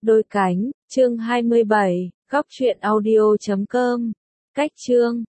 Đôi cánh, chương 27, góc truyện audio.com. Cách chương